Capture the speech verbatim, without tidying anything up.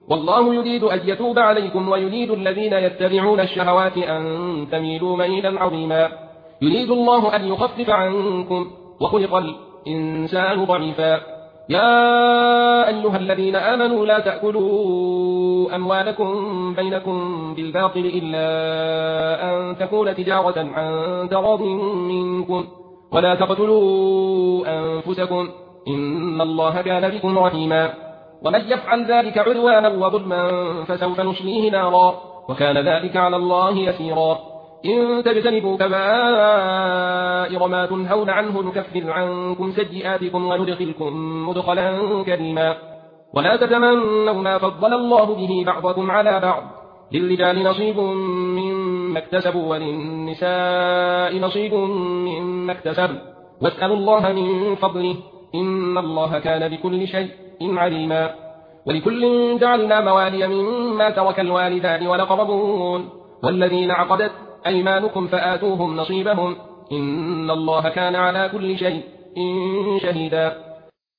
والله يريد أن يتوب عليكم ويريد الذين يتبعون الشهوات أن تميلوا ميلا عظيما. يريد الله أن يخفف عنكم وخلق الإنسان ضعيفا. يا أيها الذين آمنوا لا تأكلوا أموالكم بينكم بالباطل إلا أن تكون تجارة عن تراض منكم ولا تقتلوا أنفسكم إن الله كان بكم رحيما. ومن يفعل ذلك عدوانا وظلما فسوف نصليه نارا وكان ذلك على الله يسيرا. إن تجتنبوا كبائر ما تنهون عنه نكفر عنكم سيئاتكم وندخلكم مدخلا كريما. ولا تتمنوا ما فضل الله به بعضكم على بعض للرجال نصيب مما اكتسبوا وللنساء نصيب مما اكتسبوا واسألوا الله من فضله إن الله كان بكل شيء عليما. ولكل جعلنا موالي مما ترك الوالدان والأقربون والذين عقدت أيمانكم فآتوهم نصيبهم إن الله كان على كل شيء شهيدا.